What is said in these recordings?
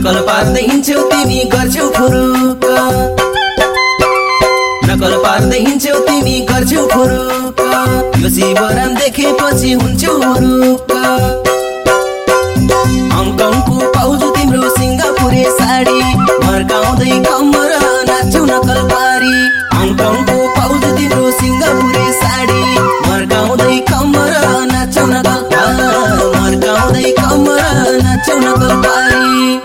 नकल पार्दै हिँड्छौ तिमी गर्छौ फुरुक नकल पार्दै हिँड्छौ तिमी गर्छौ फुरुक यो शिवराम देखेपछि हुन्छौ हुरुक हङकङको पाउजु तिम्रो सिङ्गापुरे साडी मर्काउँदै कम्मर नाच्छौ नकल पारी हङकङको पाउजु तिम्रो सिङ्गापुरे साडी मर्काउँदै कम्मर नाच्छौ नकल मर्काउँदै कम्मर नाच्छौ नकल पारी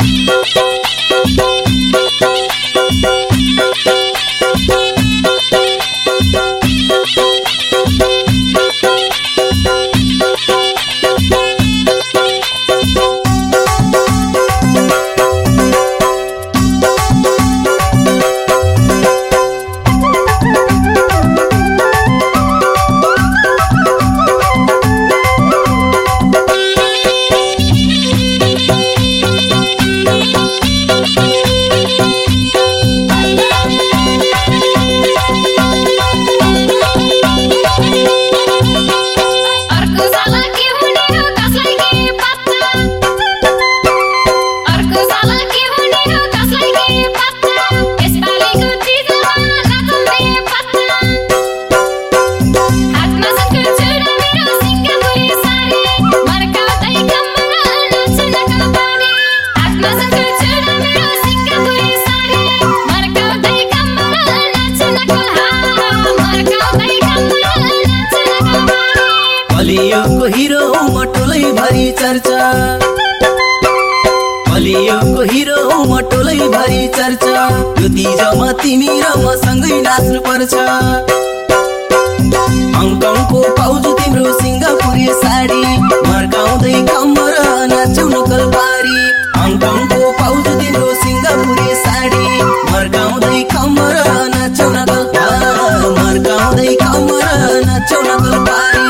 बलियोको हिरो मटोलै भरी चर्चा बलियोको हिरो मटोलै भरी चर्चा यो तिजमा तिमी र म सँगै नाच्नु पर्छ हङकङको पाउजु तिम्रो सिङ्गापुरे साडी मर्काउँदै कम्मर नाच्छौ नकल पारी हङकङको पाउजु तिम्रो सिङ्गापुरे साडी मर्काउँदै कम्मर नाच्छौ नकल मर्काउँदै कम्मर नाच्छौ नकल पारी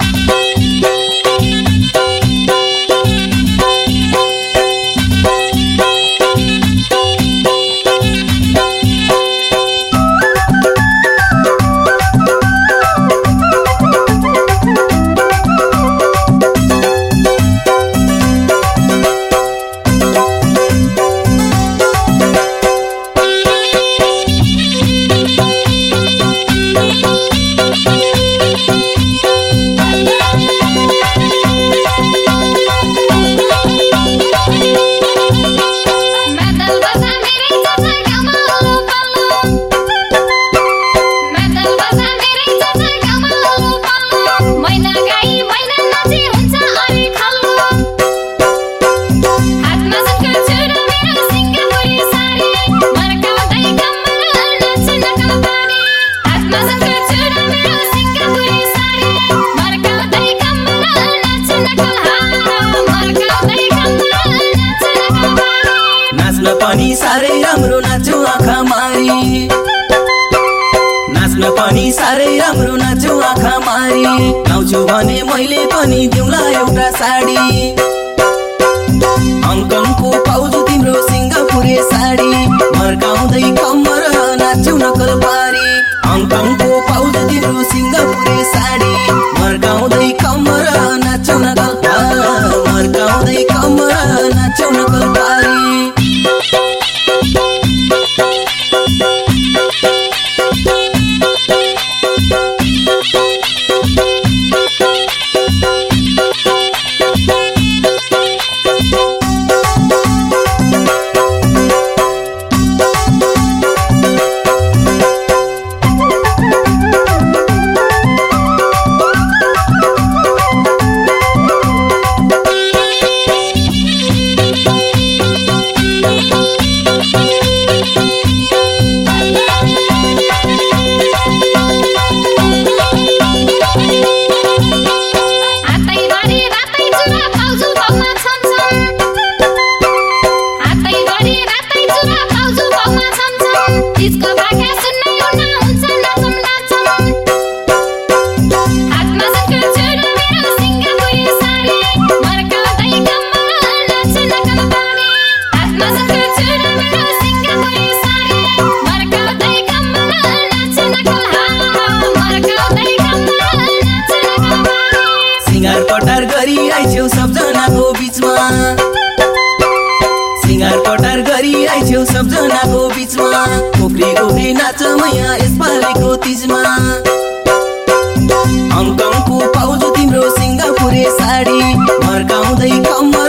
नाच्न पनि साह्रै राम्रो नाच्यौ आँखा मारी नाच्न पनि साह्रै राम्रो नाच्यौ आँखा मारी गाउँछु भने मैले पनि दिउँला एउटा साडी हङकङको पाउजु तिम्रो सिङ्गापुरे साडी मर्काउँदै कम्मर नाच्छौ नकल पारी हङकङको पाउजु तिम्रो सिङ्गापुरे साडी मर्काउँदै कम्मर नाच्छौ नकल मर्काउँदै कम्मर नाच्छौ नकल पारी सिंगार पटार तिमी आइछौ सबजनाको बीचमा उफ्री उफ्री नाच मैया यसपालिको तीजमा हङकङको पाउँछु तिम्रो सिङ्गापुरे साडी मर्काउँदै कम्मर